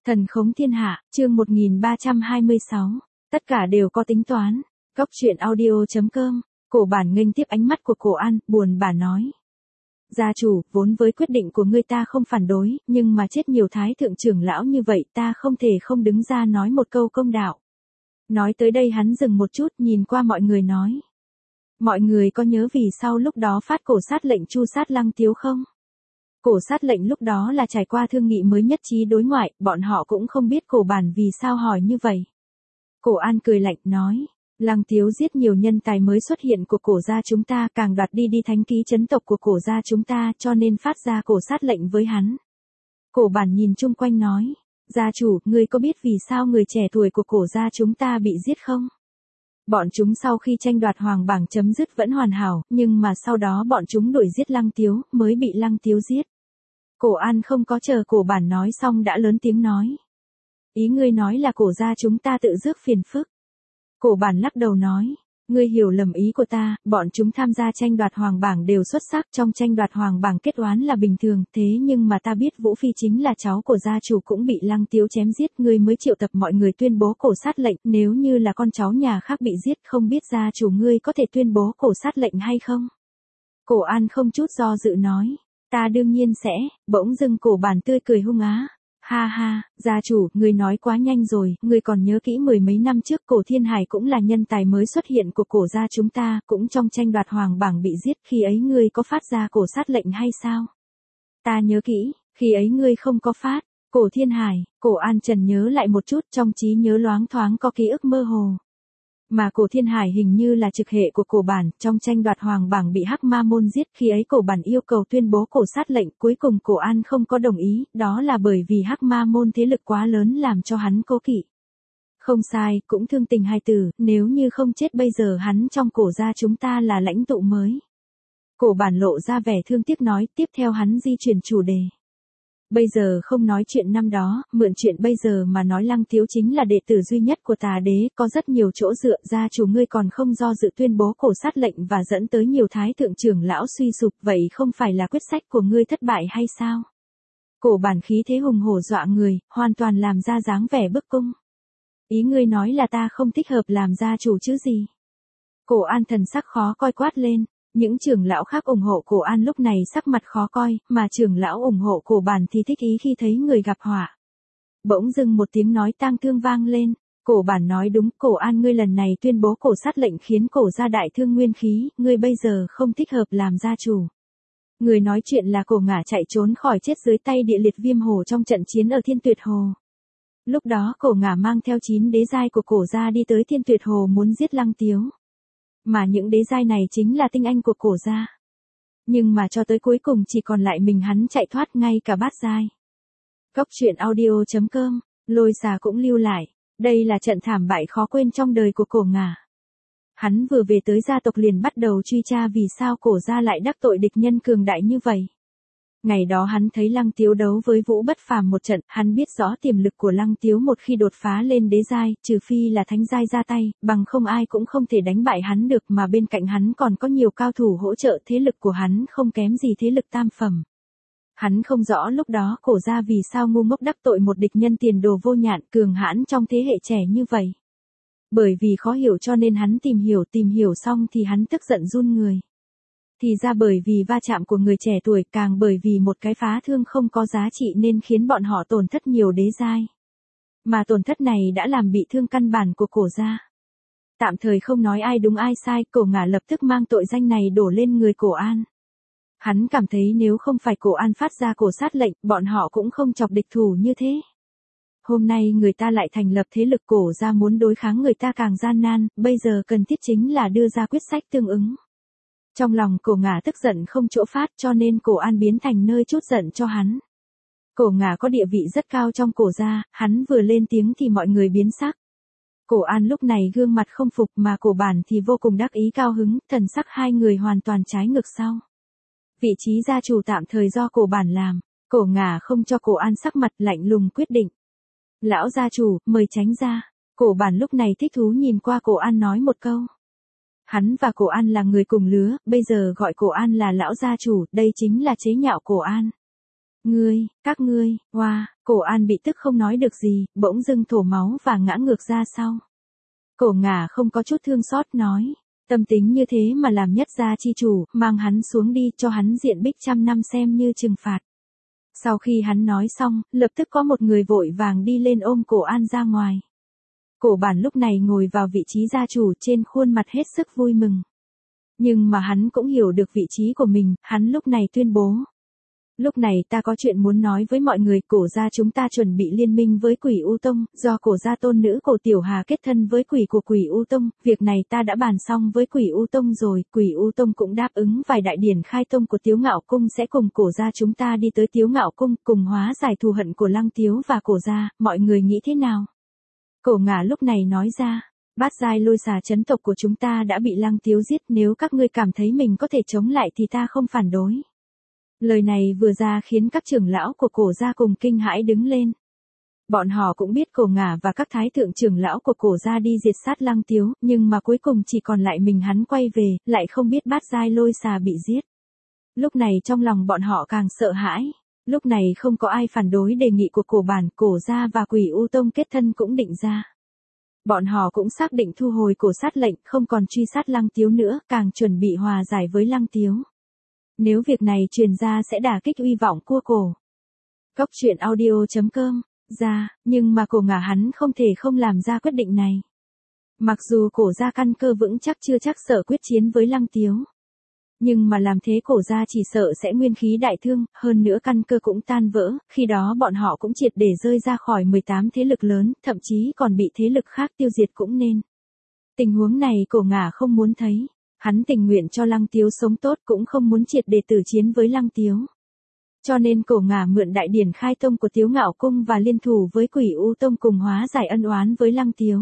Thần khống thiên hạ, chương 1326. Tất cả đều có tính toán. Góc truyện audio.com. Cổ bản nghênh tiếp ánh mắt của cổ An, buồn bã nói. Gia chủ, vốn với quyết định của ngươi ta không phản đối, nhưng mà chết nhiều thái thượng trưởng lão như vậy ta không thể không đứng ra nói một câu công đạo. Nói tới đây hắn dừng một chút nhìn qua mọi người nói. Mọi người có nhớ vì sao lúc đó phát cổ sát lệnh tru sát Lăng Tiếu không? Cổ sát lệnh lúc đó là trải qua thương nghị mới nhất trí đối ngoại, bọn họ cũng không biết cổ bản vì sao hỏi như vậy. Cổ An cười lạnh nói, Lăng Tiếu giết nhiều nhân tài mới xuất hiện của cổ gia chúng ta, càng đoạt đi thánh ký chấn tộc của cổ gia chúng ta, cho nên phát ra cổ sát lệnh với hắn. Cổ bản nhìn chung quanh nói, gia chủ, ngươi có biết vì sao người trẻ tuổi của cổ gia chúng ta bị giết không? Bọn chúng sau khi tranh đoạt hoàng bảng chấm dứt vẫn hoàn hảo, nhưng mà sau đó bọn chúng đuổi giết Lăng Tiếu, mới bị Lăng Tiếu giết. Cổ An không có chờ cổ bản nói xong đã lớn tiếng nói. Ý ngươi nói là cổ gia chúng ta tự rước phiền phức. Cổ bản lắc đầu nói, ngươi hiểu lầm ý của ta, bọn chúng tham gia tranh đoạt hoàng bảng đều xuất sắc, trong tranh đoạt hoàng bảng kết oán là bình thường, thế nhưng mà ta biết Vũ Phi chính là cháu của gia chủ cũng bị Lăng Tiếu chém giết, ngươi mới triệu tập mọi người tuyên bố cổ sát lệnh, nếu như là con cháu nhà khác bị giết, không biết gia chủ ngươi có thể tuyên bố cổ sát lệnh hay không? Cổ An không chút do dự nói, ta đương nhiên sẽ. Bỗng dưng cổ bản tươi cười hung á. Ha ha, gia chủ, ngươi nói quá nhanh rồi, ngươi còn nhớ kỹ mười mấy năm trước cổ Thiên Hải cũng là nhân tài mới xuất hiện của cổ gia chúng ta, cũng trong tranh đoạt hoàng bảng bị giết, khi ấy ngươi có phát ra cổ sát lệnh hay sao? Ta nhớ kỹ, khi ấy ngươi không có phát. Cổ Thiên Hải, cổ An Trần nhớ lại một chút, trong trí nhớ loáng thoáng có ký ức mơ hồ. Mà cổ Thiên Hải hình như là trực hệ của cổ bản, trong tranh đoạt hoàng bảng bị Hắc Ma môn giết, khi ấy cổ bản yêu cầu tuyên bố cổ sát lệnh, cuối cùng cổ An không có đồng ý, đó là bởi vì Hắc Ma môn thế lực quá lớn làm cho hắn cố kỵ. Không sai, cũng thương tình hai tử, nếu như không chết bây giờ hắn trong cổ gia chúng ta là lãnh tụ mới. Cổ bản lộ ra vẻ thương tiếc nói, tiếp theo hắn di chuyển chủ đề. Bây giờ không nói chuyện năm đó, mượn chuyện bây giờ mà nói Lăng Tiếu chính là đệ tử duy nhất của tà đế, có rất nhiều chỗ dựa, gia chủ ngươi còn không do dự tuyên bố cổ sát lệnh và dẫn tới nhiều thái thượng trưởng lão suy sụp, vậy không phải là quyết sách của ngươi thất bại hay sao? Cổ bản khí thế hùng hổ dọa người, hoàn toàn làm ra dáng vẻ bức cung. Ý ngươi nói là ta không thích hợp làm gia chủ chứ gì? Cổ An thần sắc khó coi quát lên. Những trưởng lão khác ủng hộ cổ An lúc này sắc mặt khó coi, mà trưởng lão ủng hộ cổ bản thì thích ý khi thấy người gặp họa. Bỗng dưng một tiếng nói tang thương vang lên, cổ bản nói đúng, cổ An ngươi lần này tuyên bố cổ sát lệnh khiến cổ gia đại thương nguyên khí, ngươi bây giờ không thích hợp làm gia chủ. Người nói chuyện là cổ Ngả chạy trốn khỏi chết dưới tay địa liệt Viêm Hồ trong trận chiến ở Thiên Tuyệt Hồ. Lúc đó cổ Ngả mang theo 9 đế giai của cổ gia đi tới Thiên Tuyệt Hồ muốn giết Lăng Tiếu. Mà những đế giai này chính là tinh anh của cổ gia. Nhưng mà cho tới cuối cùng chỉ còn lại mình hắn chạy thoát ngay cả bát giai. Góc truyện audio.com, Lôi Xà cũng lưu lại. Đây là trận thảm bại khó quên trong đời của cổ Ngả. Hắn vừa về tới gia tộc liền bắt đầu truy tra vì sao cổ gia lại đắc tội địch nhân cường đại như vậy. Ngày đó hắn thấy Lăng Tiếu đấu với Vũ Bất Phàm một trận, hắn biết rõ tiềm lực của Lăng Tiếu một khi đột phá lên đế giai, trừ phi là thánh giai ra tay, bằng không ai cũng không thể đánh bại hắn được, mà bên cạnh hắn còn có nhiều cao thủ hỗ trợ, thế lực của hắn không kém gì thế lực tam phẩm. Hắn không rõ lúc đó cổ gia vì sao ngu ngốc đắc tội một địch nhân tiền đồ vô nhạn cường hãn trong thế hệ trẻ như vậy. Bởi vì khó hiểu cho nên hắn tìm hiểu xong thì hắn tức giận run người. Thì ra bởi vì va chạm của người trẻ tuổi, càng bởi vì một cái phá thương không có giá trị nên khiến bọn họ tổn thất nhiều đế giai. Mà tổn thất này đã làm bị thương căn bản của cổ gia. Tạm thời không nói ai đúng ai sai, cổ Ngả lập tức mang tội danh này đổ lên người cổ An. Hắn cảm thấy nếu không phải cổ An phát ra cổ sát lệnh, bọn họ cũng không chọc địch thủ như thế. Hôm nay người ta lại thành lập thế lực, cổ gia muốn đối kháng người ta càng gian nan, bây giờ cần thiết chính là đưa ra quyết sách tương ứng. Trong lòng cổ Ngả tức giận không chỗ phát cho nên cổ An biến thành nơi trút giận cho hắn. Cổ Ngả có địa vị rất cao trong cổ gia, hắn vừa lên tiếng thì mọi người biến sắc. Cổ An lúc này gương mặt không phục mà cổ bản thì vô cùng đắc ý cao hứng, thần sắc hai người hoàn toàn trái ngược sau. Vị trí gia chủ tạm thời do cổ bản làm, cổ Ngả không cho cổ An sắc mặt, lạnh lùng quyết định. Lão gia chủ, mời tránh ra. Cổ bản lúc này thích thú nhìn qua cổ An nói một câu. Hắn và cổ An là người cùng lứa, bây giờ gọi cổ An là lão gia chủ, đây chính là chế nhạo cổ An. Các ngươi, hoa, cổ An bị tức không nói được gì, bỗng dưng thổ máu và ngã ngược ra sau. Cổ Ngả không có chút thương xót nói, tâm tính như thế mà làm nhất gia chi chủ, mang hắn xuống đi cho hắn diện bích 100 năm xem như trừng phạt. Sau khi hắn nói xong, lập tức có một người vội vàng đi lên ôm cổ An ra ngoài. Cổ Bản lúc này ngồi vào vị trí gia chủ, trên khuôn mặt hết sức vui mừng. Nhưng mà hắn cũng hiểu được vị trí của mình, hắn lúc này tuyên bố. Lúc này ta có chuyện muốn nói với mọi người, cổ gia chúng ta chuẩn bị liên minh với Quỷ U Tông, do cổ gia tôn nữ cổ Tiểu Hà kết thân với quỷ của Quỷ U Tông, việc này ta đã bàn xong với Quỷ U Tông rồi, Quỷ U Tông cũng đáp ứng vài đại điển khai tông của Tiếu Ngạo Cung sẽ cùng cổ gia chúng ta đi tới Tiếu Ngạo Cung, cùng hóa giải thù hận của Lăng Tiếu và cổ gia, mọi người nghĩ thế nào? Cổ Ngả lúc này nói ra, bát giai lôi xà chấn tộc của chúng ta đã bị Lăng Tiếu giết, nếu các ngươi cảm thấy mình có thể chống lại thì ta không phản đối. Lời này vừa ra khiến các trưởng lão của cổ gia cùng kinh hãi đứng lên. Bọn họ cũng biết cổ Ngả và các thái thượng trưởng lão của cổ gia đi diệt sát Lăng Tiếu, nhưng mà cuối cùng chỉ còn lại mình hắn quay về, lại không biết bát giai lôi xà bị giết. Lúc này trong lòng bọn họ càng sợ hãi. Lúc này không có ai phản đối đề nghị của cổ Bản, cổ gia và Quỷ U Tông kết thân cũng định ra. Bọn họ cũng xác định thu hồi cổ sát lệnh, không còn truy sát Lăng Tiếu nữa, càng chuẩn bị hòa giải với Lăng Tiếu. Nếu việc này truyền ra sẽ đả kích uy vọng của cổ. Cốc truyện audio.com ra, nhưng mà cổ Ngả hắn không thể không làm ra quyết định này. Mặc dù cổ gia căn cơ vững chắc chưa chắc sợ quyết chiến với Lăng Tiếu. Nhưng mà làm thế cổ gia chỉ sợ sẽ nguyên khí đại thương, hơn nữa căn cơ cũng tan vỡ, khi đó bọn họ cũng triệt để rơi ra khỏi 18 thế lực lớn, thậm chí còn bị thế lực khác tiêu diệt cũng nên. Tình huống này cổ Ngả không muốn thấy. Hắn tình nguyện cho Lăng Tiếu sống tốt, cũng không muốn triệt để tử chiến với Lăng Tiếu. Cho nên cổ Ngả mượn đại điển khai tông của Tiếu Ngạo Cung và liên thủ với Quỷ U Tông cùng hóa giải ân oán với Lăng Tiếu.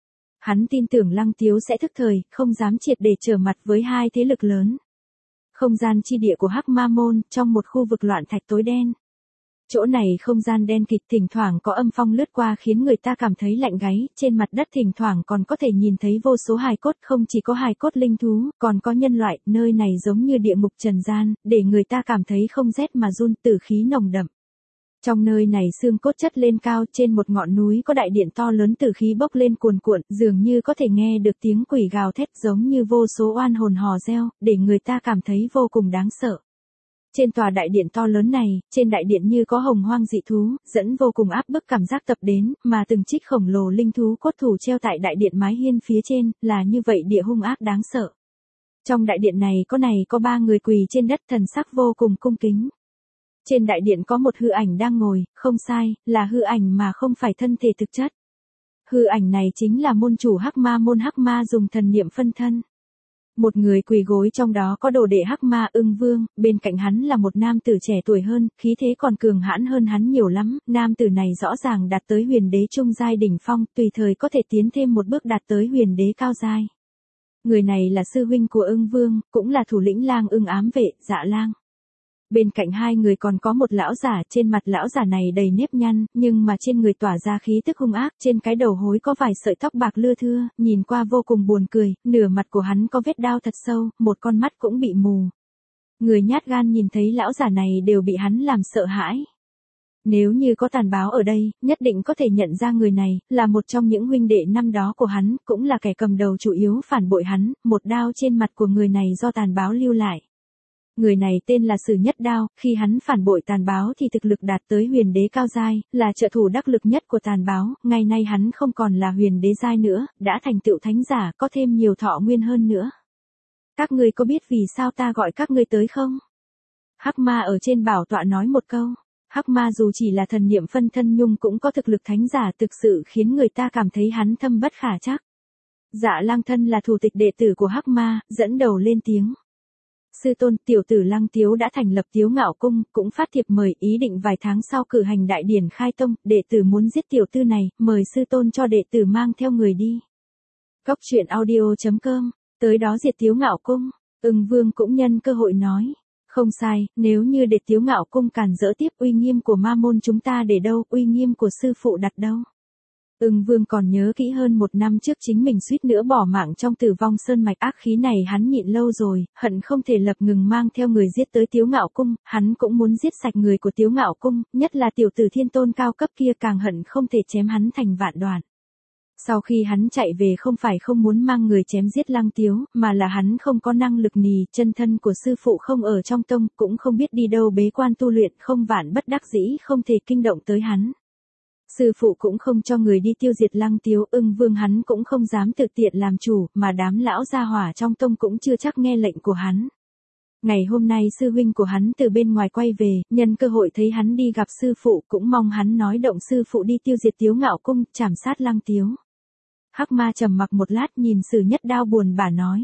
Hắn tin tưởng Lăng Tiếu sẽ thức thời, không dám triệt để trở mặt với hai thế lực lớn. Không gian chi địa của Hắc Ma Môn, trong một khu vực loạn thạch tối đen. Chỗ này không gian đen kịt, thỉnh thoảng có âm phong lướt qua khiến người ta cảm thấy lạnh gáy, trên mặt đất thỉnh thoảng còn có thể nhìn thấy vô số hài cốt, không chỉ có hài cốt linh thú, còn có nhân loại, nơi này giống như địa ngục trần gian, để người ta cảm thấy không rét mà run, tử khí nồng đậm. Trong nơi này xương cốt chất lên cao, trên một ngọn núi có đại điện to lớn, tử khí bốc lên cuồn cuộn, dường như có thể nghe được tiếng quỷ gào thét, giống như vô số oan hồn hò reo, để người ta cảm thấy vô cùng đáng sợ. Trên tòa đại điện to lớn này, trên đại điện như có hồng hoang dị thú, dẫn vô cùng áp bức cảm giác tập đến, mà từng trích khổng lồ linh thú cốt thủ treo tại đại điện mái hiên phía trên, là như vậy địa hung ác đáng sợ. Trong đại điện này có 3 người quỳ trên đất, thần sắc vô cùng cung kính. Trên đại điện có một hư ảnh đang ngồi, không sai, là hư ảnh mà không phải thân thể thực chất. Hư ảnh này chính là môn chủ Hắc Ma Môn Hắc Ma dùng thần niệm phân thân. Một người quỳ gối trong đó có đồ đệ Hắc Ma Ưng Vương, bên cạnh hắn là một nam tử trẻ tuổi hơn, khí thế còn cường hãn hơn hắn nhiều lắm, nam tử này rõ ràng đạt tới huyền đế trung giai đỉnh phong, tùy thời có thể tiến thêm một bước đạt tới huyền đế cao giai. Người này là sư huynh của Ưng Vương, cũng là thủ lĩnh Lang Ưng ám vệ, Dạ Lang. Bên cạnh hai người còn có một lão giả, trên mặt lão giả này đầy nếp nhăn, nhưng mà trên người tỏa ra khí tức hung ác, trên cái đầu hối có vài sợi tóc bạc lưa thưa, nhìn qua vô cùng buồn cười, nửa mặt của hắn có vết đao thật sâu, một con mắt cũng bị mù. Người nhát gan nhìn thấy lão giả này đều bị hắn làm sợ hãi. Nếu như có Tàn Báo ở đây, nhất định có thể nhận ra người này, là một trong những huynh đệ năm đó của hắn, cũng là kẻ cầm đầu chủ yếu phản bội hắn, một đao trên mặt của người này do Tàn Báo lưu lại. Người này tên là Sử Nhất Đao, khi hắn phản bội Tàn Báo thì thực lực đạt tới huyền đế cao giai, là trợ thủ đắc lực nhất của Tàn Báo, ngày nay hắn không còn là huyền đế giai nữa, đã thành tựu thánh giả, có thêm nhiều thọ nguyên hơn nữa. Các ngươi có biết vì sao ta gọi các ngươi tới không? Hắc Ma ở trên bảo tọa nói một câu. Hắc Ma dù chỉ là thần niệm phân thân nhưng cũng có thực lực thánh giả, thực sự khiến người ta cảm thấy hắn thâm bất khả trắc. Dạ Lang thân là thủ tịch đệ tử của Hắc Ma, dẫn đầu lên tiếng. Sư tôn, tiểu tử Lăng Tiếu đã thành lập Tiếu Ngạo Cung, cũng phát thiệp mời, ý định vài tháng sau cử hành đại điển khai tông, đệ tử muốn giết tiểu tư này, mời sư tôn cho đệ tử mang theo người đi. Cốc truyện audio.com, tới đó diệt Tiếu Ngạo Cung, Ưng Vương cũng nhân cơ hội nói. Không sai, nếu như để Tiếu Ngạo Cung càn rỡ tiếp, uy nghiêm của Ma Môn chúng ta để đâu, uy nghiêm của sư phụ đặt đâu. Ưng Vương còn nhớ kỹ hơn 1 năm trước chính mình suýt nữa bỏ mạng trong Tử Vong Sơn Mạch, ác khí này hắn nhịn lâu rồi, hận không thể lập ngừng mang theo người giết tới Tiếu Ngạo Cung, hắn cũng muốn giết sạch người của Tiếu Ngạo Cung, nhất là tiểu tử thiên tôn cao cấp kia càng hận không thể chém hắn thành vạn đoạn. Sau khi hắn chạy về không phải không muốn mang người chém giết Lăng Tiếu, mà là hắn không có năng lực nì, chân thân của sư phụ không ở trong tông, cũng không biết đi đâu bế quan tu luyện, không vạn bất đắc dĩ không thể kinh động tới hắn. Sư phụ cũng không cho người đi tiêu diệt Lăng Tiếu, Ưng Vương hắn cũng không dám tự tiện làm chủ, mà đám lão gia hỏa trong tông cũng chưa chắc nghe lệnh của hắn. Ngày hôm nay sư huynh của hắn từ bên ngoài quay về, nhân cơ hội thấy hắn đi gặp sư phụ, cũng mong hắn nói động sư phụ đi tiêu diệt Tiếu Ngạo Cung, trảm sát Lăng Tiếu. Hắc Ma trầm mặc một lát nhìn Sử Nhất Đao buồn bã nói.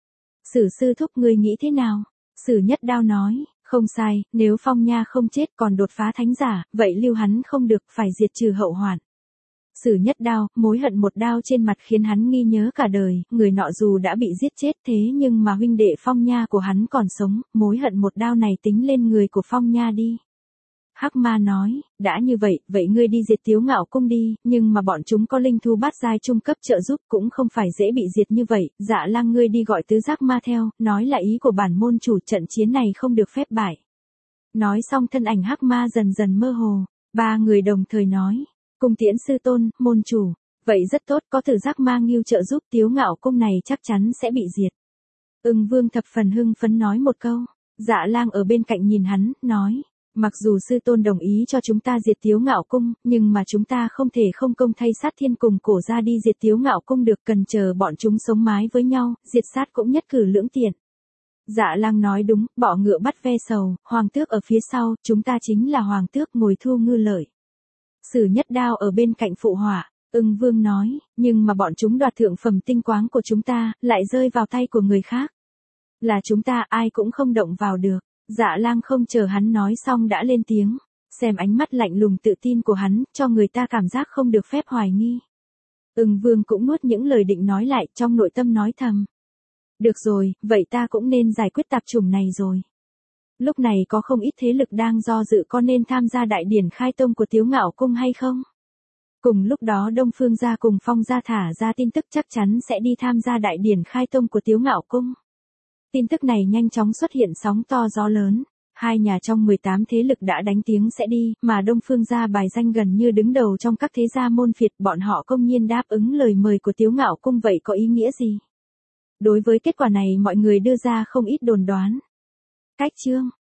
Sử sư thúc ngươi nghĩ thế nào? Sử Nhất Đao nói, không sai, nếu Phong Nha không chết còn đột phá thánh giả, vậy lưu hắn không được, phải diệt trừ hậu hoạn. Sử Nhất Đao, mối hận một đao trên mặt khiến hắn nghi nhớ cả đời, người nọ dù đã bị giết chết thế nhưng mà huynh đệ Phong Nha của hắn còn sống, mối hận một đao này tính lên người của Phong Nha đi. Hắc Ma nói, đã như vậy, vậy ngươi đi diệt Tiếu Ngạo Cung đi, nhưng mà bọn chúng có linh thú bát giai trung cấp trợ giúp cũng không phải dễ bị diệt như vậy, Dạ Lang ngươi đi gọi tứ giác ma theo, nói là ý của bản môn chủ, trận chiến này không được phép bại. Nói xong thân ảnh Hắc Ma dần dần mơ hồ, 3 người đồng thời nói, cung tiễn sư tôn, môn chủ, vậy rất tốt, có tứ giác ma nghiêu trợ giúp Tiếu Ngạo Cung này chắc chắn sẽ bị diệt. Ưng Vương thập phần hưng phấn nói một câu, Dạ Lang ở bên cạnh nhìn hắn, nói. Mặc dù sư tôn đồng ý cho chúng ta diệt Tiếu Ngạo Cung, nhưng mà chúng ta không thể không công thay sát thiên cùng cổ ra đi diệt Tiếu Ngạo Cung được, cần chờ bọn chúng sống mái với nhau, diệt sát cũng nhất cử lưỡng tiện. Dạ Lang nói đúng, bỏ ngựa bắt ve sầu, hoàng tước ở phía sau, chúng ta chính là hoàng tước ngồi thu ngư lợi. Sử Nhất Đao ở bên cạnh phụ họa, Ưng Vương nói, nhưng mà bọn chúng đoạt thượng phẩm tinh quáng của chúng ta, lại rơi vào tay của người khác. Là chúng ta ai cũng không động vào được. Dạ Lang không chờ hắn nói xong đã lên tiếng, xem ánh mắt lạnh lùng tự tin của hắn, cho người ta cảm giác không được phép hoài nghi. Ưng Vương cũng nuốt những lời định nói lại, trong nội tâm nói thầm. Được rồi, vậy ta cũng nên giải quyết tạp chủng này rồi. Lúc này có không ít thế lực đang do dự có nên tham gia đại điển khai tông của Tiếu Ngạo Cung hay không? Cùng lúc đó Đông Phương gia cùng Phong gia thả ra tin tức chắc chắn sẽ đi tham gia đại điển khai tông của Tiếu Ngạo Cung. Tin tức này nhanh chóng xuất hiện sóng to gió lớn, 2 nhà trong 18 thế lực đã đánh tiếng sẽ đi, mà Đông Phương gia bài danh gần như đứng đầu trong các thế gia môn phiệt, bọn họ công nhiên đáp ứng lời mời của Tiếu Ngạo Cung, vậy có ý nghĩa gì? Đối với kết quả này mọi người đưa ra không ít đồn đoán. Cách chương